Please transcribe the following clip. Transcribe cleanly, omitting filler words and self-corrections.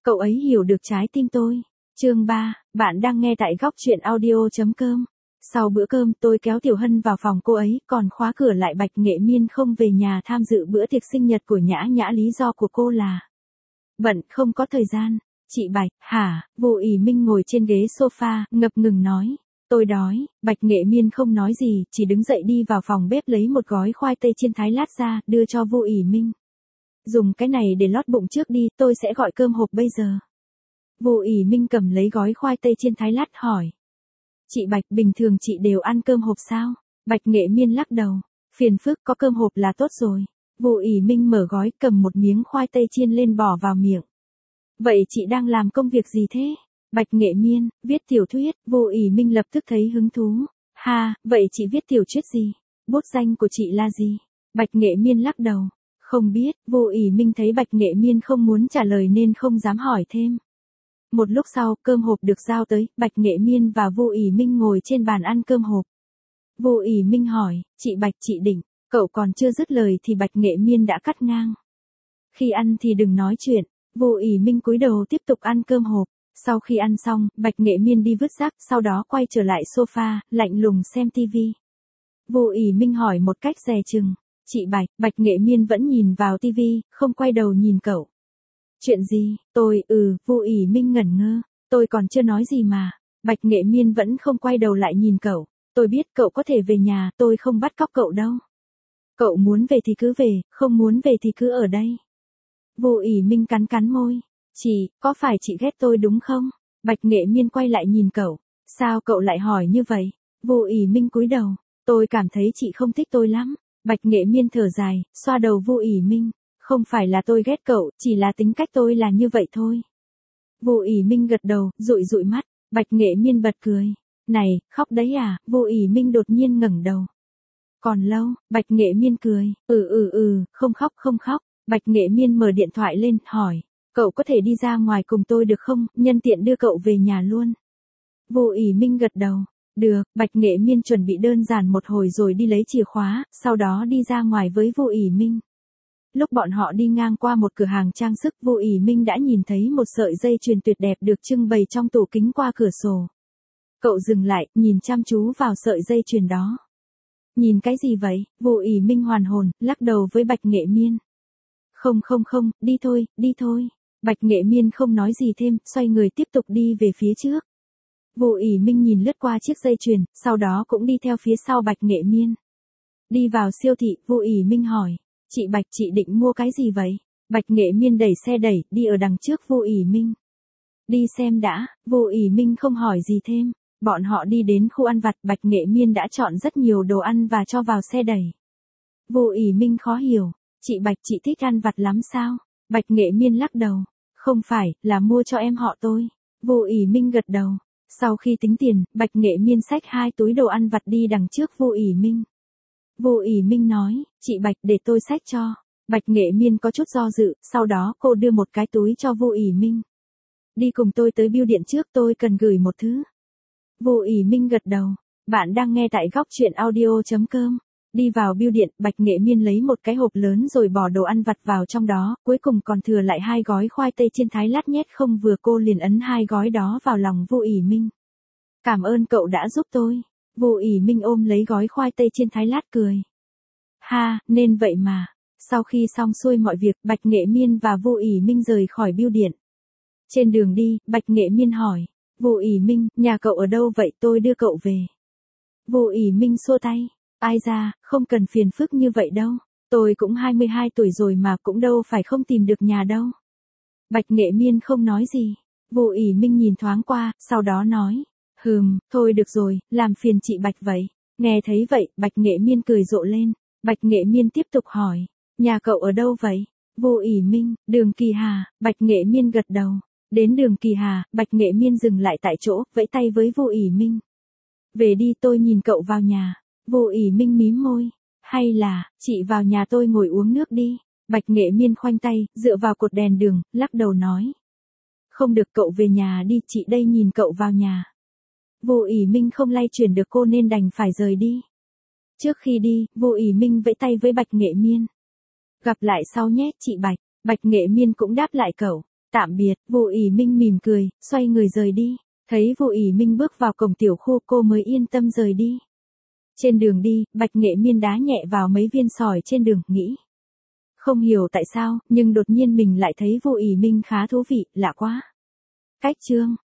cậu ấy hiểu được trái tim tôi. Chương 3, bạn đang nghe tại góc truyện audio.com. Sau bữa cơm tôi kéo Tiểu Hân vào phòng cô ấy, còn khóa cửa lại. Bạch Nghệ Miên không về nhà tham dự bữa tiệc sinh nhật của Nhã Nhã, lý do của cô là bận không có thời gian. Chị Bạch, hả? Vô Ý Minh ngồi trên ghế sofa, ngập ngừng nói. Tôi đói. Bạch Nghệ Miên không nói gì, chỉ đứng dậy đi vào phòng bếp lấy một gói khoai tây chiên thái lát ra, đưa cho Vô Ý Minh. Dùng cái này để lót bụng trước đi, tôi sẽ gọi cơm hộp bây giờ. Vô Ý Minh cầm lấy gói khoai tây chiên thái lát hỏi. Chị Bạch, bình thường chị đều ăn cơm hộp sao? Bạch Nghệ Miên lắc đầu. Phiền phức, có cơm hộp là tốt rồi. Vô Ý Minh mở gói, cầm một miếng khoai tây chiên lên bỏ vào miệng. Vậy chị đang làm công việc gì thế? Bạch Nghệ Miên, viết tiểu thuyết. Vô Ý Minh lập tức thấy hứng thú. Ha, vậy chị viết tiểu thuyết gì? Bút danh của chị là gì? Bạch Nghệ Miên lắc đầu. Không biết. Vô Ý Minh thấy Bạch Nghệ Miên không muốn trả lời nên không dám hỏi thêm. Một lúc sau, cơm hộp được giao tới, Bạch Nghệ Miên và Vô Ý Minh ngồi trên bàn ăn cơm hộp. Vô Ý Minh hỏi, chị Bạch, chị định, cậu còn chưa dứt lời thì Bạch Nghệ Miên đã cắt ngang. Khi ăn thì đừng nói chuyện. Vô Ý Minh cúi đầu tiếp tục ăn cơm hộp. Sau khi ăn xong, Bạch Nghệ Miên đi vứt rác, sau đó quay trở lại sofa, lạnh lùng xem tivi. Vô Ý Minh hỏi một cách dè chừng. Chị Bạch, Bạch Nghệ Miên vẫn nhìn vào tivi, không quay đầu nhìn cậu. Chuyện gì? Vô Ý Minh ngẩn ngơ. Tôi còn chưa nói gì mà. Bạch Nghệ Miên vẫn không quay đầu lại nhìn cậu. Tôi biết cậu có thể về nhà, tôi không bắt cóc cậu đâu. Cậu muốn về thì cứ về, không muốn về thì cứ ở đây. Vô Ý Minh cắn cắn môi. Chị, có phải chị ghét tôi đúng không? Bạch Nghệ Miên quay lại nhìn cậu. Sao cậu lại hỏi như vậy? Vô Ý Minh cúi đầu. Tôi cảm thấy chị không thích tôi lắm. Bạch Nghệ Miên thở dài, xoa đầu Vô Ý Minh. Không phải là tôi ghét cậu, chỉ là tính cách tôi là như vậy thôi. Vô Ý Minh gật đầu, dụi dụi mắt. Bạch Nghệ Miên bật cười. Này, khóc đấy à? Vô Ý Minh đột nhiên ngẩng đầu. Còn lâu. Bạch Nghệ Miên cười. Không khóc không khóc. Bạch Nghệ Miên mở điện thoại lên, hỏi. Cậu có thể đi ra ngoài cùng tôi được không, nhân tiện đưa cậu về nhà luôn. Vô Ý Minh gật đầu. Được. Bạch Nghệ Miên chuẩn bị đơn giản một hồi rồi đi lấy chìa khóa, sau đó đi ra ngoài với Vô Ý Minh. Lúc bọn họ đi ngang qua một cửa hàng trang sức, Vô Ý Minh đã nhìn thấy một sợi dây chuyền tuyệt đẹp được trưng bày trong tủ kính qua cửa sổ. Cậu dừng lại, nhìn chăm chú vào sợi dây chuyền đó. Nhìn cái gì vậy? Vô Ý Minh hoàn hồn, lắc đầu với Bạch Nghệ Miên. Không, đi thôi. Bạch Nghệ Miên không nói gì thêm, xoay người tiếp tục đi về phía trước. Vô Ý Minh nhìn lướt qua chiếc dây chuyền, sau đó cũng đi theo phía sau Bạch Nghệ Miên. Đi vào siêu thị, Vô Ý Minh hỏi. Chị Bạch, chị định mua cái gì vậy? Bạch Nghệ Miên đẩy xe đẩy, đi ở đằng trước Vô Ý Minh. Đi xem đã. Vô Ý Minh không hỏi gì thêm. Bọn họ đi đến khu ăn vặt, Bạch Nghệ Miên đã chọn rất nhiều đồ ăn và cho vào xe đẩy. Vô Ý Minh khó hiểu. Chị Bạch, chị thích ăn vặt lắm sao? Bạch Nghệ Miên lắc đầu. Không phải, là mua cho em họ tôi. Vô Ý Minh gật đầu. Sau khi tính tiền, Bạch Nghệ Miên xách 2 túi đồ ăn vặt đi đằng trước Vô Ý Minh. Vô Ý Minh nói, chị Bạch, để tôi xách cho. Bạch Nghệ Miên có chút do dự, sau đó cô đưa một cái túi cho Vô Ý Minh. Đi cùng tôi tới bưu điện trước, tôi cần gửi một thứ. Vô Ý Minh gật đầu. Bạn đang nghe tại góc truyện audio.com. Đi vào bưu điện, Bạch Nghệ Miên lấy một cái hộp lớn rồi bỏ đồ ăn vặt vào trong đó, cuối cùng còn thừa lại 2 gói khoai tây chiên thái lát nhét không vừa, cô liền ấn 2 gói đó vào lòng Vô Ý Minh. Cảm ơn cậu đã giúp tôi. Vô Ý Minh ôm lấy gói khoai tây chiên thái lát cười. Ha, nên vậy mà. Sau khi xong xuôi mọi việc, Bạch Nghệ Miên và Vô Ý Minh rời khỏi bưu điện. Trên đường đi, Bạch Nghệ Miên hỏi. Vô Ý Minh, nhà cậu ở đâu vậy, tôi đưa cậu về. Vô Ý Minh xua tay. Ai ra, không cần phiền phức như vậy đâu. Tôi cũng 22 tuổi rồi mà, cũng đâu phải không tìm được nhà đâu. Bạch Nghệ Miên không nói gì. Vô Ý Minh nhìn thoáng qua, sau đó nói. Thôi được rồi, làm phiền chị Bạch vậy. Nghe thấy vậy, Bạch Nghệ Miên cười rộ lên. Bạch Nghệ Miên tiếp tục hỏi. Nhà cậu ở đâu vậy? Vô Ý Minh, đường Kỳ Hà. Bạch Nghệ Miên gật đầu. Đến đường Kỳ Hà, Bạch Nghệ Miên dừng lại tại chỗ, vẫy tay với Vô Ý Minh. Về đi, tôi nhìn cậu vào nhà. Vô Ý Minh mím môi. Hay là, chị vào nhà tôi ngồi uống nước đi. Bạch Nghệ Miên khoanh tay, dựa vào cột đèn đường, lắc đầu nói. Không được, cậu về nhà đi, chị đây nhìn cậu vào nhà. Vô Ý Minh không lay chuyển được cô nên đành phải rời đi. Trước khi đi, Vô Ý Minh vẫy tay với Bạch Nghệ Miên. Gặp lại sau nhé, chị Bạch. Bạch Nghệ Miên cũng đáp lại cậu. Tạm biệt, Vu ỉ Minh mỉm cười, xoay người rời đi. Thấy Vu ỉ Minh bước vào cổng tiểu khu cô mới yên tâm rời đi. Trên đường đi, Bạch Nghệ Miên đá nhẹ vào mấy viên sỏi trên đường, nghĩ. Không hiểu tại sao, nhưng đột nhiên mình lại thấy Vu ỉ Minh khá thú vị, lạ quá. Cách chương